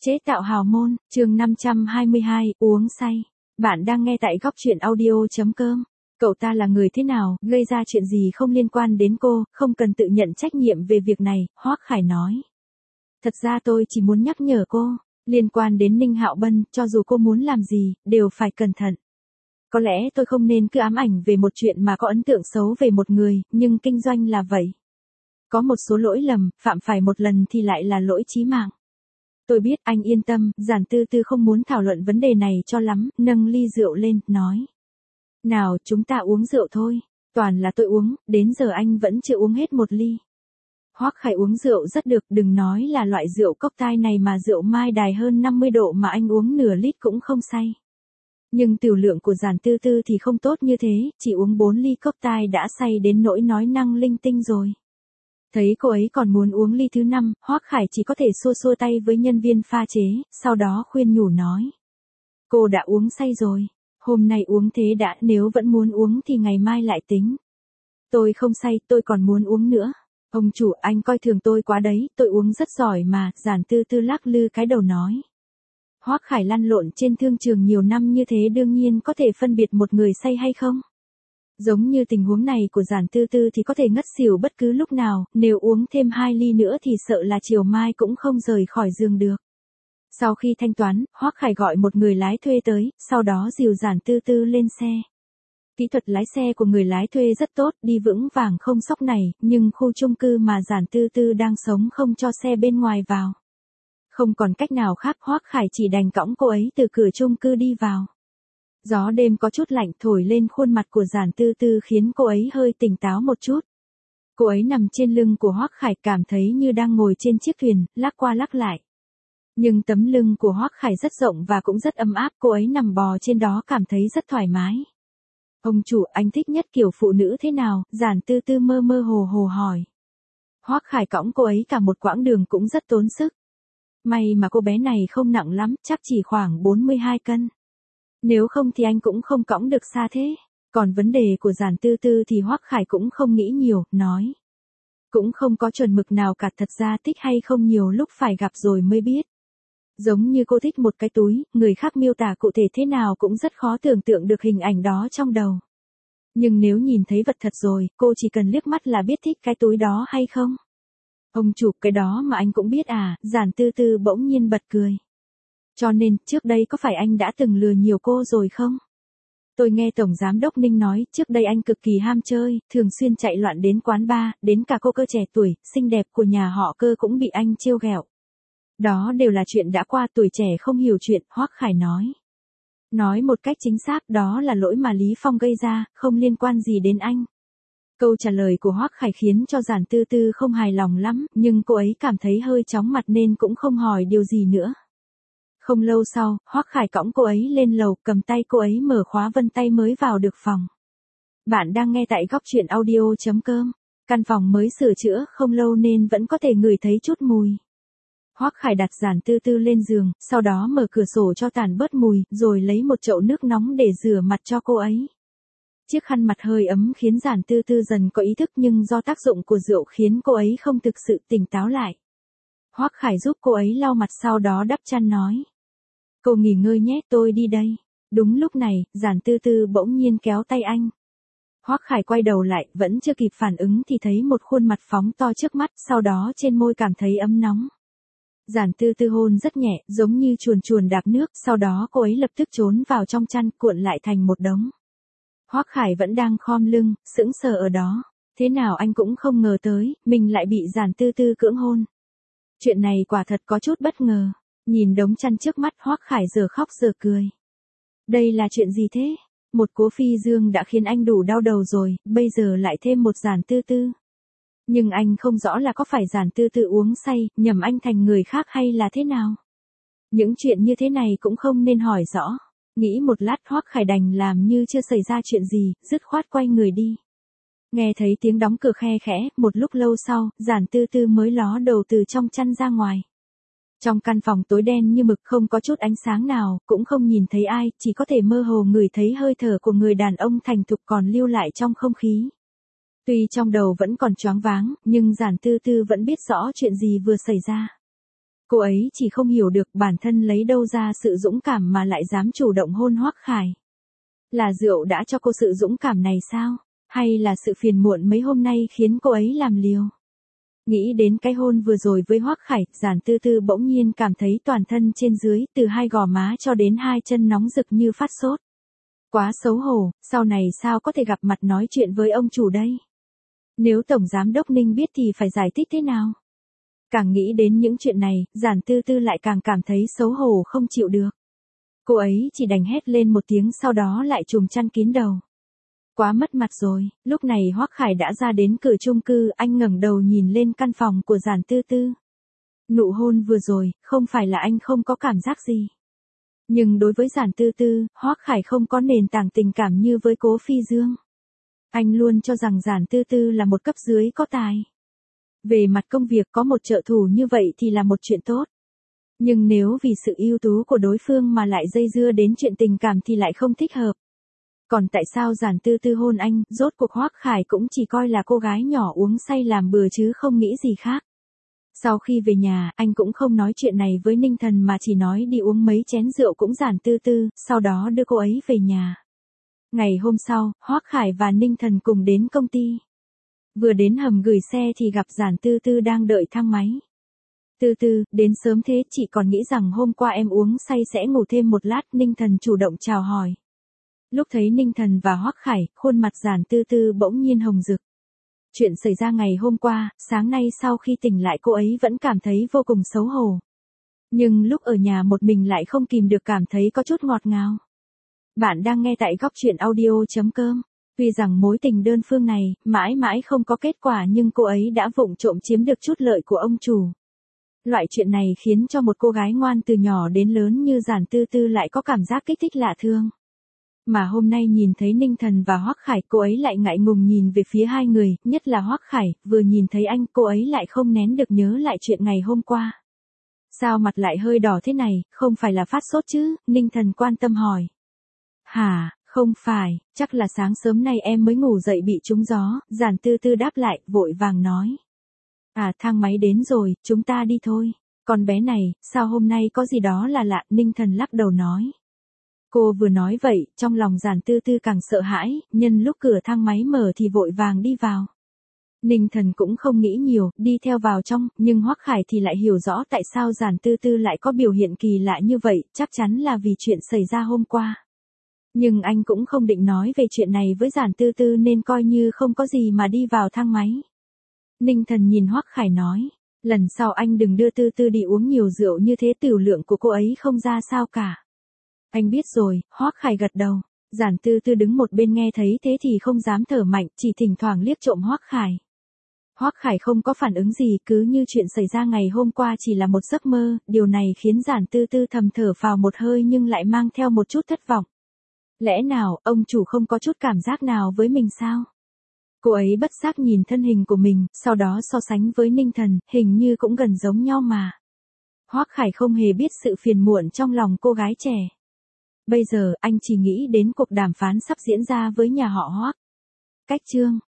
Chế tạo hào môn, chương 522, uống say. Bạn đang nghe tại góc truyện audio.com. Cậu ta là người thế nào, gây ra chuyện gì không liên quan đến cô, không cần tự nhận trách nhiệm về việc này, Hoắc Khải nói. Thật ra tôi chỉ muốn nhắc nhở cô, liên quan đến Ninh Hạo Bân, cho dù cô muốn làm gì, đều phải cẩn thận. Có lẽ tôi không nên cứ ám ảnh về một chuyện mà có ấn tượng xấu về một người, nhưng kinh doanh là vậy. Có một số lỗi lầm, phạm phải một lần thì lại là lỗi chí mạng. Tôi biết, anh yên tâm, Giản Tư Tư không muốn thảo luận vấn đề này cho lắm, nâng ly rượu lên, nói. Nào, chúng ta uống rượu thôi. Toàn là tôi uống, đến giờ anh vẫn chưa uống hết một ly. Hoắc Khải uống rượu rất được, đừng nói là loại rượu cocktail này mà rượu mai đài hơn 50 độ mà anh uống nửa lít cũng không say. Nhưng tiểu lượng của Giản Tư Tư thì không tốt như thế, chỉ uống 4 ly cocktail đã say đến nỗi nói năng linh tinh rồi. Thấy cô ấy còn muốn uống ly thứ 5, Hoắc Khải chỉ có thể xua xua tay với nhân viên pha chế, sau đó khuyên nhủ nói. Cô đã uống say rồi, hôm nay uống thế đã, nếu vẫn muốn uống thì ngày mai lại tính. Tôi không say, tôi còn muốn uống nữa. Ông chủ, anh coi thường tôi quá đấy, tôi uống rất giỏi mà, Giản Tư Tư lắc lư cái đầu nói. Hoắc Khải lăn lộn trên thương trường nhiều năm như thế đương nhiên có thể phân biệt một người say hay không. Giống như tình huống này của Giản Tư Tư thì có thể ngất xỉu bất cứ lúc nào, nếu uống thêm 2 ly nữa thì sợ là chiều mai cũng không rời khỏi giường được. Sau khi thanh toán, Hoắc Khải gọi một người lái thuê tới, sau đó dìu Giản Tư Tư lên xe. Kỹ thuật lái xe của người lái thuê rất tốt, đi vững vàng không sóc này, nhưng khu chung cư mà Giản Tư Tư đang sống không cho xe bên ngoài vào. Không còn cách nào khác, Hoắc Khải chỉ đành cõng cô ấy từ cửa chung cư đi vào. Gió đêm có chút lạnh thổi lên khuôn mặt của Giản Tư Tư khiến cô ấy hơi tỉnh táo một chút. Cô ấy nằm trên lưng của Hoắc Khải cảm thấy như đang ngồi trên chiếc thuyền, lắc qua lắc lại. Nhưng tấm lưng của Hoắc Khải rất rộng và cũng rất ấm áp, cô ấy nằm bò trên đó cảm thấy rất thoải mái. Ông chủ, anh thích nhất kiểu phụ nữ thế nào? Giản Tư Tư mơ mơ hồ hồ hỏi. Hoắc Khải cõng cô ấy cả một quãng đường cũng rất tốn sức. May mà cô bé này không nặng lắm, chắc chỉ khoảng 42 cân. Nếu không thì anh cũng không cõng được xa thế. Còn vấn đề của Giản Tư Tư thì Hoắc Khải cũng không nghĩ nhiều, nói. Cũng không có chuẩn mực nào cả, thật ra thích hay không nhiều lúc phải gặp rồi mới biết. Giống như cô thích một cái túi, người khác miêu tả cụ thể thế nào cũng rất khó tưởng tượng được hình ảnh đó trong đầu. Nhưng nếu nhìn thấy vật thật rồi, cô chỉ cần liếc mắt là biết thích cái túi đó hay không. Ông chủ, cái đó mà anh cũng biết à? Giản Tư Tư bỗng nhiên bật cười. Cho nên, trước đây có phải anh đã từng lừa nhiều cô rồi không? Tôi nghe Tổng Giám đốc Ninh nói, trước đây anh cực kỳ ham chơi, thường xuyên chạy loạn đến quán bar, đến cả cô Cơ trẻ tuổi, xinh đẹp của nhà họ Cơ cũng bị anh trêu ghẹo. Đó đều là chuyện đã qua, tuổi trẻ không hiểu chuyện, Hoắc Khải nói. Nói một cách chính xác, đó là lỗi mà Lý Phong gây ra, không liên quan gì đến anh. Câu trả lời của Hoắc Khải khiến cho Giản Tư Tư không hài lòng lắm, nhưng cô ấy cảm thấy hơi chóng mặt nên cũng không hỏi điều gì nữa. Không lâu sau, Hoắc Khải cõng cô ấy lên lầu, cầm tay cô ấy mở khóa vân tay mới vào được phòng. Bạn đang nghe tại góc truyện audio.com. Căn phòng mới sửa chữa không lâu nên vẫn có thể ngửi thấy chút mùi. Hoắc Khải đặt Giản Tư Tư lên giường, sau đó mở cửa sổ cho tàn bớt mùi, rồi lấy một chậu nước nóng để rửa mặt cho cô ấy. Chiếc khăn mặt hơi ấm khiến Giản Tư Tư dần có ý thức, nhưng do tác dụng của rượu khiến cô ấy không thực sự tỉnh táo lại. Hoắc Khải giúp cô ấy lau mặt sau đó đắp chăn nói. Cô nghỉ ngơi nhé, tôi đi đây. Đúng lúc này, Giản Tư Tư bỗng nhiên kéo tay anh. Hoắc Khải quay đầu lại, vẫn chưa kịp phản ứng thì thấy một khuôn mặt phóng to trước mắt, sau đó trên môi cảm thấy ấm nóng. Giản Tư Tư hôn rất nhẹ, giống như chuồn chuồn đạp nước, sau đó cô ấy lập tức trốn vào trong chăn, cuộn lại thành một đống. Hoắc Khải vẫn đang khom lưng, sững sờ ở đó. Thế nào anh cũng không ngờ tới, mình lại bị Giản Tư Tư cưỡng hôn. Chuyện này quả thật có chút bất ngờ. Nhìn đống chăn trước mắt, Hoắc Khải giờ khóc giờ cười. Đây là chuyện gì thế? Một Cố Phi Dương đã khiến anh đủ đau đầu rồi, bây giờ lại thêm một Giản Tư Tư. Nhưng anh không rõ là có phải Giản Tư Tư uống say, nhầm anh thành người khác hay là thế nào. Những chuyện như thế này cũng không nên hỏi rõ. Nghĩ một lát, Hoắc Khải đành làm như chưa xảy ra chuyện gì, dứt khoát quay người đi. Nghe thấy tiếng đóng cửa khe khẽ, một lúc lâu sau, Giản Tư Tư mới ló đầu từ trong chăn ra ngoài. Trong căn phòng tối đen như mực, không có chút ánh sáng nào, cũng không nhìn thấy ai, chỉ có thể mơ hồ ngửi thấy hơi thở của người đàn ông thành thục còn lưu lại trong không khí. Tuy trong đầu vẫn còn choáng váng, nhưng Giản Tư Tư vẫn biết rõ chuyện gì vừa xảy ra. Cô ấy chỉ không hiểu được bản thân lấy đâu ra sự dũng cảm mà lại dám chủ động hôn Hoắc Khải. Là rượu đã cho cô sự dũng cảm này sao? Hay là sự phiền muộn mấy hôm nay khiến cô ấy làm liều? Nghĩ đến cái hôn vừa rồi với Hoắc Khải, Giản Tư Tư bỗng nhiên cảm thấy toàn thân trên dưới, từ hai gò má cho đến hai chân nóng rực như phát sốt. Quá xấu hổ, sau này sao có thể gặp mặt nói chuyện với ông chủ đây? Nếu Tổng Giám đốc Ninh biết thì phải giải thích thế nào? Càng nghĩ đến những chuyện này, Giản Tư Tư lại càng cảm thấy xấu hổ không chịu được. Cô ấy chỉ đành hét lên một tiếng sau đó lại trùm chăn kín đầu. Quá mất mặt rồi, lúc này Hoắc Khải đã ra đến cửa chung cư, anh ngẩng đầu nhìn lên căn phòng của Giản Tư Tư. Nụ hôn vừa rồi, không phải là anh không có cảm giác gì. Nhưng đối với Giản Tư Tư, Hoắc Khải không có nền tảng tình cảm như với Cố Phi Dương. Anh luôn cho rằng Giản Tư Tư là một cấp dưới có tài. Về mặt công việc có một trợ thủ như vậy thì là một chuyện tốt. Nhưng nếu vì sự ưu tú của đối phương mà lại dây dưa đến chuyện tình cảm thì lại không thích hợp. Còn tại sao Giản Tư Tư hôn anh, rốt cuộc Hoắc Khải cũng chỉ coi là cô gái nhỏ uống say làm bừa chứ không nghĩ gì khác. Sau khi về nhà, anh cũng không nói chuyện này với Ninh Thần mà chỉ nói đi uống mấy chén rượu cũng Giản Tư Tư, sau đó đưa cô ấy về nhà. Ngày hôm sau, Hoắc Khải và Ninh Thần cùng đến công ty. Vừa đến hầm gửi xe thì gặp Giản Tư Tư đang đợi thang máy. Tư Tư, đến sớm thế, chị còn nghĩ rằng hôm qua em uống say sẽ ngủ thêm một lát, Ninh Thần chủ động chào hỏi. Lúc thấy Ninh Thần và Hoắc Khải, khuôn mặt Giản Tư Tư bỗng nhiên hồng rực. Chuyện xảy ra ngày hôm qua, sáng nay sau khi tỉnh lại cô ấy vẫn cảm thấy vô cùng xấu hổ. Nhưng lúc ở nhà một mình lại không kìm được cảm thấy có chút ngọt ngào. Bạn đang nghe tại góc truyện audio.com. Tuy rằng mối tình đơn phương này, mãi mãi không có kết quả nhưng cô ấy đã vụng trộm chiếm được chút lợi của ông chủ. Loại chuyện này khiến cho một cô gái ngoan từ nhỏ đến lớn như Giản Tư Tư lại có cảm giác kích thích lạ thường. Mà hôm nay nhìn thấy Ninh Thần và Hoắc Khải, cô ấy lại ngại ngùng nhìn về phía hai người, nhất là Hoắc Khải, vừa nhìn thấy anh cô ấy lại không nén được nhớ lại chuyện ngày hôm qua. Sao mặt lại hơi đỏ thế này, không phải là phát sốt chứ, Ninh Thần quan tâm hỏi. Hả, không phải, chắc là sáng sớm nay em mới ngủ dậy bị trúng gió, Giản Tư Tư đáp lại, vội vàng nói. À, thang máy đến rồi, chúng ta đi thôi. Con bé này, sao hôm nay có gì đó là lạ, Ninh Thần lắc đầu nói. Cô vừa nói vậy, trong lòng Giản Tư Tư càng sợ hãi, nhân lúc cửa thang máy mở thì vội vàng đi vào. Ninh Thần cũng không nghĩ nhiều, đi theo vào trong, nhưng Hoắc Khải thì lại hiểu rõ tại sao Giản Tư Tư lại có biểu hiện kỳ lạ như vậy, chắc chắn là vì chuyện xảy ra hôm qua. Nhưng anh cũng không định nói về chuyện này với Giản Tư Tư nên coi như không có gì mà đi vào thang máy. Ninh Thần nhìn Hoắc Khải nói, lần sau anh đừng đưa Tư Tư đi uống nhiều rượu như thế, tiểu lượng của cô ấy không ra sao cả. Anh biết rồi, Hoắc Khải gật đầu. Giản Tư Tư đứng một bên nghe thấy thế thì không dám thở mạnh, chỉ thỉnh thoảng liếc trộm Hoắc Khải. Hoắc Khải không có phản ứng gì, cứ như chuyện xảy ra ngày hôm qua chỉ là một giấc mơ, điều này khiến Giản Tư Tư thầm thở phào một hơi nhưng lại mang theo một chút thất vọng. Lẽ nào, ông chủ không có chút cảm giác nào với mình sao? Cô ấy bất giác nhìn thân hình của mình, sau đó so sánh với Ninh Thần, hình như cũng gần giống nhau mà. Hoắc Khải không hề biết sự phiền muộn trong lòng cô gái trẻ. Bây giờ, anh chỉ nghĩ đến cuộc đàm phán sắp diễn ra với nhà họ Hoắc. Cách chương